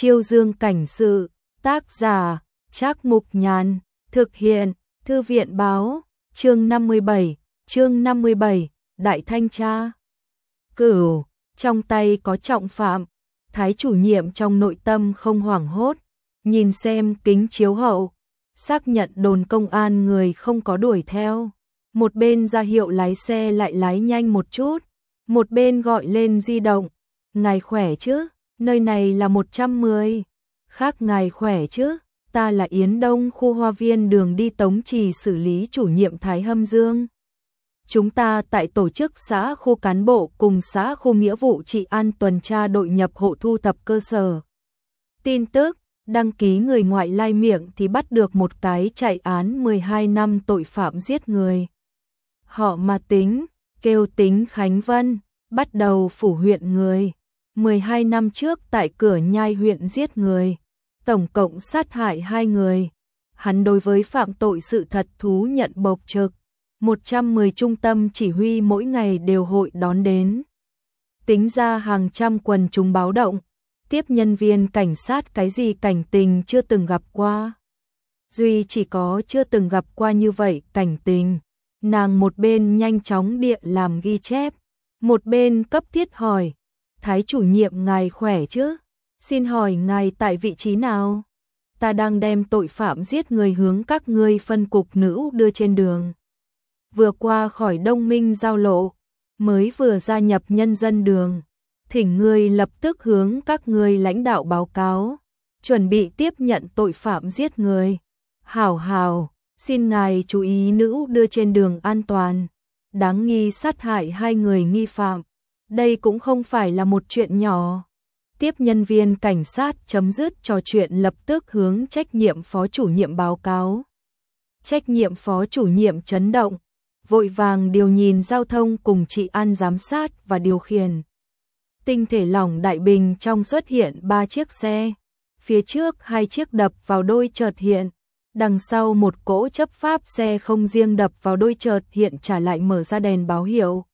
Chiêu Dương cảnh sự, tác giả, Trác Mục Nhàn, thực hiện, Thư viện báo, chương 57, Đại Thanh Tra. Cửu, trong tay có trọng phạm, Thái chủ nhiệm trong nội tâm không hoảng hốt, nhìn xem kính chiếu hậu, xác nhận đồn công an người không có đuổi theo. Một bên ra hiệu lái xe lại lái nhanh một chút, một bên gọi lên di động. Ngài khỏe chứ, nơi này là 110. Khác ngài khỏe chứ, ta là Yến Đông khu Hoa Viên đường đi Tống Trì xử lý chủ nhiệm Thái Hâm Dương. Chúng ta tại tổ chức xã khu cán bộ cùng xã khu nghĩa vụ trị an tuần tra đội nhập hộ thu thập cơ sở tin tức, đăng ký người ngoại lai miệng thì bắt được một cái chạy án 12 năm tội phạm giết người. Họ mà tính, kêu tính Khánh Vân, bắt đầu phủ huyện người. 12 năm trước tại Cửa Nhai huyện giết người, tổng cộng sát hại 2 người. Hắn đối với phạm tội sự thật thú nhận bộc trực. 110 trung tâm chỉ huy mỗi ngày đều hội đón đến. Tính ra hàng trăm quần chúng báo động, tiếp nhân viên cảnh sát cái gì cảnh tình chưa từng gặp qua. Duy chỉ có chưa từng gặp qua như vậy cảnh tình. Nàng một bên nhanh chóng địa làm ghi chép, một bên cấp thiết hỏi, Thái chủ nhiệm ngài khỏe chứ? Xin hỏi ngài tại vị trí nào? Ta đang đem tội phạm giết người hướng các ngươi phân cục nữ đưa trên đường. Vừa qua khỏi Đông Minh giao lộ, mới vừa gia nhập nhân dân đường. Thỉnh ngươi lập tức hướng các ngươi lãnh đạo báo cáo, chuẩn bị tiếp nhận tội phạm giết người. Hảo, xin ngài chú ý nữ đưa trên đường an toàn. Đáng nghi sát hại 2 người nghi phạm. Đây cũng không phải là một chuyện nhỏ. Tiếp nhân viên cảnh sát chấm dứt trò chuyện lập tức hướng trách nhiệm phó chủ nhiệm báo cáo. Trách nhiệm phó chủ nhiệm chấn động, vội vàng điều nhìn giao thông cùng trị an giám sát và điều khiển. Tinh thể lỏng đại bình trong xuất hiện 3 chiếc xe, phía trước 2 chiếc đập vào đôi chợt hiện, đằng sau một cỗ chấp pháp xe không riêng đập vào đôi chợt hiện trả lại mở ra đèn báo hiệu.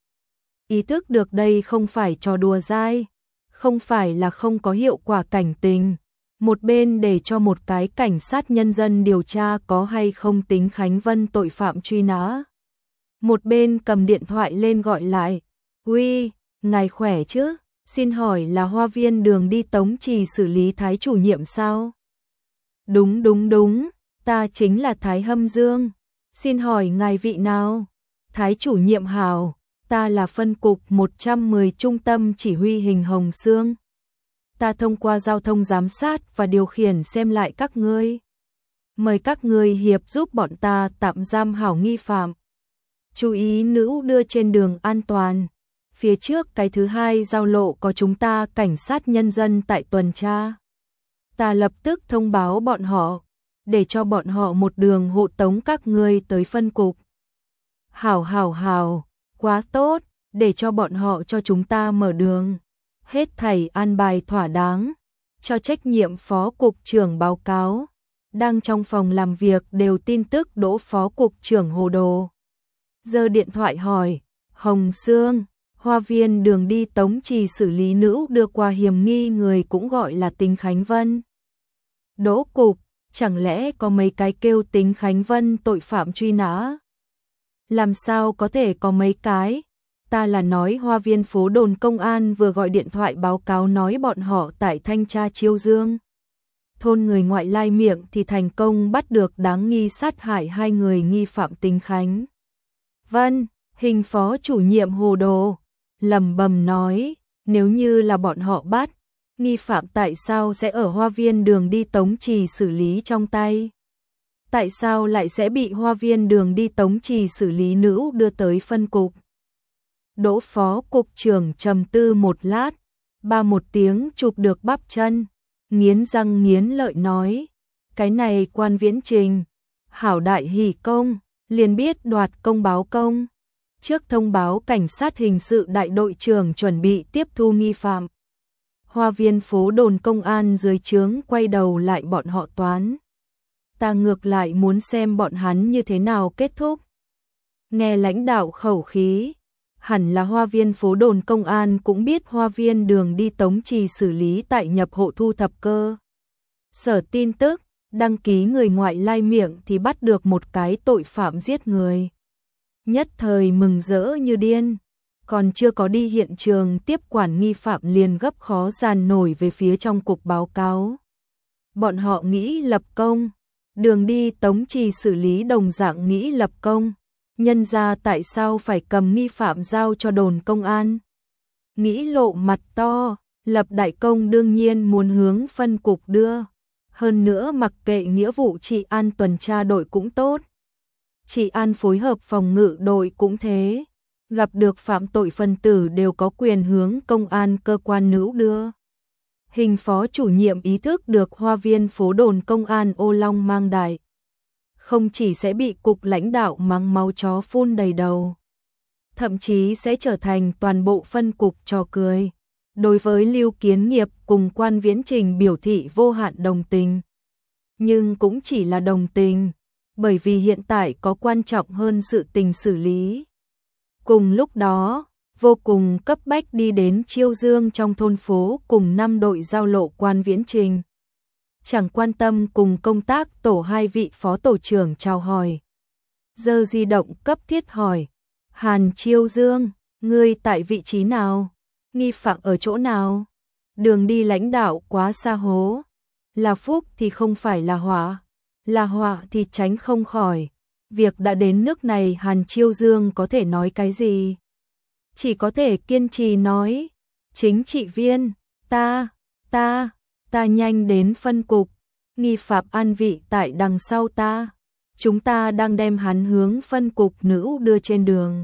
Ý thức được đây không phải trò đùa dai, không phải là không có hiệu quả cảnh tình. Một bên để cho một cái cảnh sát nhân dân điều tra có hay không tính Khánh Vân tội phạm truy nã. Một bên cầm điện thoại lên gọi lại, uy, ngài khỏe chứ? Xin hỏi là Hoa Viên đường đi Tống Trì xử lý Thái chủ nhiệm sao? Đúng, ta chính là Thái Hâm Dương. Xin hỏi ngài vị nào? Thái chủ nhiệm hảo, ta là phân cục 110 trung tâm chỉ huy hình Hồng Sương. Ta thông qua giao thông giám sát và điều khiển xem lại các ngươi. Mời các ngươi hiệp giúp bọn ta tạm giam hảo nghi phạm. Chú ý nữ đưa trên đường an toàn. Phía trước cái thứ 2 giao lộ có chúng ta cảnh sát nhân dân tại tuần tra. Ta lập tức thông báo bọn họ, để cho bọn họ một đường hộ tống các ngươi tới phân cục. Hảo, quá tốt, để cho bọn họ cho chúng ta mở đường. Hết thảy an bài thỏa đáng, cho trách nhiệm phó cục trưởng báo cáo. Đang trong phòng làm việc đều tin tức đỗ phó cục trưởng hồ đồ. Giơ điện thoại hỏi, Hồng Sương, Hoa Viên đường đi Tống Trì xử lý nữ đưa qua hiểm nghi người cũng gọi là tính Khánh Vân. Đỗ cục, chẳng lẽ có mấy cái kêu tính Khánh Vân tội phạm truy nã? Làm sao có thể có mấy cái? Ta là nói Hoa Viên phố đồn công an vừa gọi điện thoại báo cáo nói bọn họ tại thanh tra Chiêu Dương. Thôn người ngoại lai miệng thì thành công bắt được đáng nghi sát hại 2 người nghi phạm tính Khánh Vân. Hình phó chủ nhiệm hồ đồ, lẩm bẩm nói, nếu như là bọn họ bắt, nghi phạm tại sao sẽ ở Hoa Viên đường đi Tống Trì xử lý trong tay? Tại sao lại sẽ bị Hoa Viên đường đi Tống Trì xử lý nữ đưa tới phân cục? Đỗ phó cục trưởng trầm tư một lát, một tiếng chụp được bắp chân, nghiến răng nghiến lợi nói, cái này quan Viễn Trình, hảo đại hỷ công, liền biết đoạt công báo công. Trước thông báo cảnh sát hình sự đại đội trưởng chuẩn bị tiếp thu nghi phạm. Hoa Viên phố đồn công an dưới trướng quay đầu lại bọn họ toán. Ta ngược lại muốn xem bọn hắn như thế nào kết thúc. Nghe lãnh đạo khẩu khí, hẳn là Hoa Viên phố đồn công an cũng biết Hoa Viên đường đi Tống Trì xử lý tại nhập hộ thu thập cơ. Sở tin tức, đăng ký người ngoại lai miệng thì bắt được một cái tội phạm giết người. Nhất thời mừng rỡ như điên, còn chưa có đi hiện trường tiếp quản nghi phạm liền gấp khó dàn nổi về phía trong cục báo cáo. Bọn họ nghĩ lập công, đường đi Tống Trì xử lý đồng dạng nghĩ lập công, nhân ra tại sao phải cầm nghi phạm giao cho đồn công an. Nghĩ lộ mặt to, lập đại công đương nhiên muốn hướng phân cục đưa, hơn nữa mặc kệ nghĩa vụ trị an tuần tra đội cũng tốt. Trị an phối hợp phòng ngự đội cũng thế, gặp được phạm tội phân tử đều có quyền hướng công an cơ quan nữ đưa. Hình phó chủ nhiệm ý thức được Hoa Viên phố đồn công an ô long mang đại, không chỉ sẽ bị cục lãnh đạo mắng máu chó phun đầy đầu, thậm chí sẽ trở thành toàn bộ phân cục trò cười. Đối với Lưu Kiến Nghiệp cùng Quan Viễn Trình biểu thị vô hạn đồng tình. Nhưng cũng chỉ là đồng tình, bởi vì hiện tại có quan trọng hơn sự tình xử lý. Cùng lúc đó, vô cùng cấp bách đi đến Chiêu Dương trong thôn phố cùng 5 đội giao lộ Quan Viễn Trình. Chẳng quan tâm cùng công tác tổ 2 vị phó tổ trưởng chào hỏi. Giơ di động cấp thiết hỏi, Hàn Chiêu Dương, ngươi tại vị trí nào? Nghi phạm ở chỗ nào? Đường đi lãnh đạo quá xa hố. Là phúc thì không phải là họa thì tránh không khỏi. Việc đã đến nước này Hàn Chiêu Dương có thể nói cái gì? Chỉ có thể kiên trì nói, chính trị viên, ta nhanh đến phân cục, nghi phạm an vị tại đằng sau ta. Chúng ta đang đem hắn hướng phân cục nữ đưa trên đường.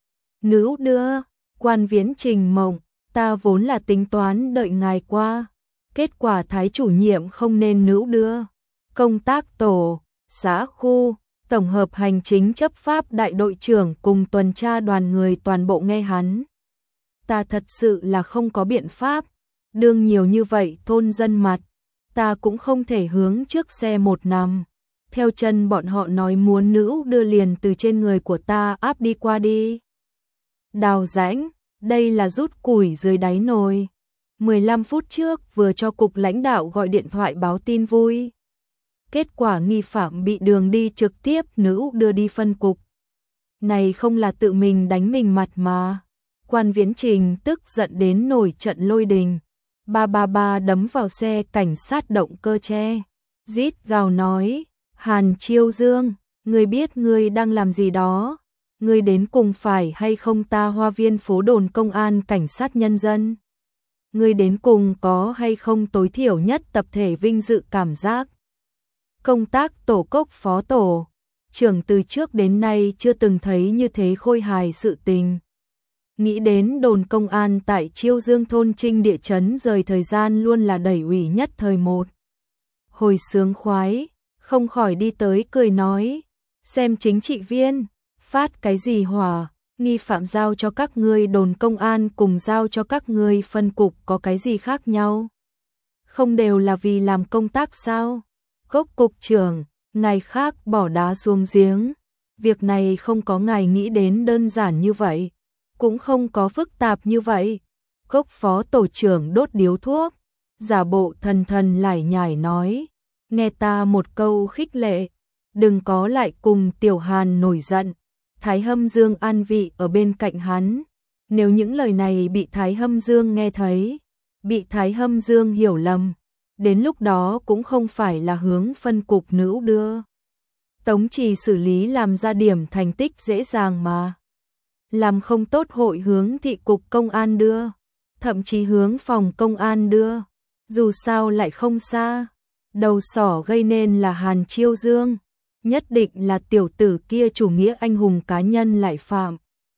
Nữ đưa, Quan Viễn Trình mộng, ta vốn là tính toán đợi ngài qua. Kết quả Thái chủ nhiệm không nên nữ đưa. Công tác tổ, xã khu, tổng hợp hành chính chấp pháp đại đội trưởng cùng tuần tra đoàn người toàn bộ nghe hắn. Ta thật sự là không có biện pháp. Đương nhiều như vậy thôn dân mặt, ta cũng không thể hướng trước xe một nằm. Theo chân bọn họ nói muốn nữ đưa liền từ trên người của ta áp đi qua đi. Đào rãnh, đây là rút củi dưới đáy nồi. 15 phút trước vừa cho cục lãnh đạo gọi điện thoại báo tin vui. Kết quả nghi phạm bị đường đi trực tiếp nữ đưa đi phân cục. Này không là tự mình đánh mình mặt mà. Quan Viễn Trình tức giận đến nổi trận lôi đình. Ba đấm vào xe cảnh sát động cơ tre. Rít gào nói, Hàn Chiêu Dương, ngươi biết ngươi đang làm gì đó? Ngươi đến cùng phải hay không ta Hoa Viên phố đồn công an cảnh sát nhân dân? Ngươi đến cùng có hay không tối thiểu nhất tập thể vinh dự cảm giác? Công tác tổ cốc phó tổ trưởng từ trước đến nay chưa từng thấy như thế khôi hài sự tình. Nghĩ đến đồn công an tại Chiêu Dương thôn Trinh địa chấn rời thời gian luôn là đẩy ủy nhất thời một. Hồi sướng khoái, không khỏi đi tới cười nói, xem chính trị viên, phát cái gì hỏa, nghi phạm giao cho các ngươi đồn công an cùng giao cho các ngươi phân cục có cái gì khác nhau? Không đều là vì làm công tác sao? Cốc cục trưởng, ngài khác bỏ đá xuống giếng. Việc này không có ngài nghĩ đến đơn giản như vậy, cũng không có phức tạp như vậy. Cốc phó tổ trưởng đốt điếu thuốc, giả bộ thần lải nhải nói, nghe ta một câu khích lệ, đừng có lại cùng Tiểu Hàn nổi giận. Thái Hâm Dương an vị ở bên cạnh hắn. Nếu những lời này bị Thái Hâm Dương nghe thấy, bị Thái Hâm Dương hiểu lầm, đến lúc đó cũng không phải là hướng phân cục nữ đưa. Tống Trì xử lý làm ra điểm thành tích dễ dàng mà. Làm không tốt hội hướng thị cục công an đưa, thậm chí hướng phòng công an đưa. Dù sao lại không xa. Đầu sỏ gây nên là Hàn Chiêu Dương. Nhất định là tiểu tử kia chủ nghĩa anh hùng cá nhân lại phạm.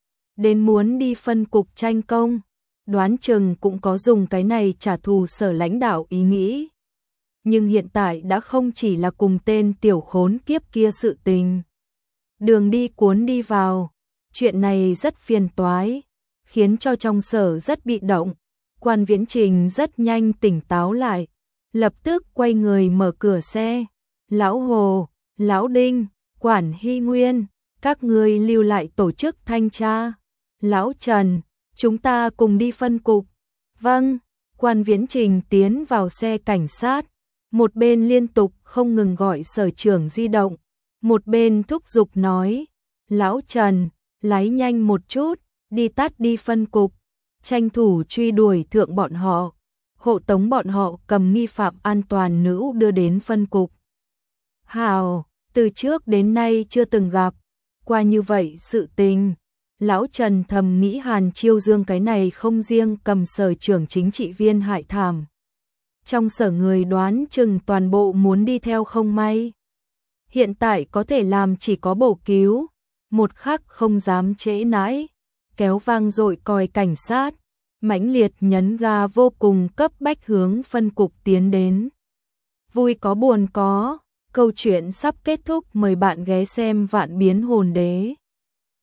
Đến muốn đi phân cục tranh công, đoán chừng cũng có dùng cái này trả thù sở lãnh đạo ý nghĩ. Nhưng hiện tại đã không chỉ là cùng tên tiểu khốn kiếp kia sự tình. Đường đi cuốn đi vào, chuyện này rất phiền toái, khiến cho trong sở rất bị động. Quan Viễn Trình rất nhanh tỉnh táo lại, lập tức quay người mở cửa xe. Lão Hồ, Lão Đinh, Quản Hy Nguyên, các ngươi lưu lại tổ chức thanh tra. Lão Trần, chúng ta cùng đi phân cục. Vâng, Quan Viễn Trình tiến vào xe cảnh sát, một bên liên tục không ngừng gọi sở trưởng di động, một bên thúc giục nói, Lão Trần, lái nhanh một chút, đi tắt đi phân cục, tranh thủ truy đuổi thượng bọn họ, hộ tống bọn họ cầm nghi phạm an toàn nữ đưa đến phân cục. Hào, từ trước đến nay chưa từng gặp qua như vậy sự tình. Lão Trần thầm nghĩ Hàn Chiêu Dương cái này không riêng cầm sở trưởng chính trị viên hại thảm. Trong sở người đoán chừng toàn bộ muốn đi theo không may. Hiện tại có thể làm chỉ có bổ cứu, một khắc không dám trễ nãi, kéo vang dội còi cảnh sát, mãnh liệt nhấn ga vô cùng cấp bách hướng phân cục tiến đến. Vui có buồn có, câu chuyện sắp kết thúc, mời bạn ghé xem Vạn Biến Hồn Đế.